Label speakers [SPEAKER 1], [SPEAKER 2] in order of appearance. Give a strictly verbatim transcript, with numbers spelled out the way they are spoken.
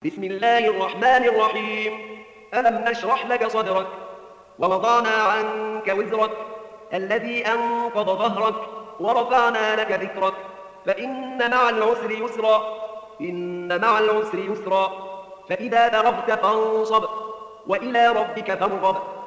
[SPEAKER 1] بسم الله الرحمن الرحيم. ألم نشرح لك صدرك ووضعنا عنك وزرك الذي أنقض ظهرك ورفعنا لك ذكرك فإن مع العسر يسرا إن مع العسر يسرا فإذا فرغت فانصب وإلى ربك فارغب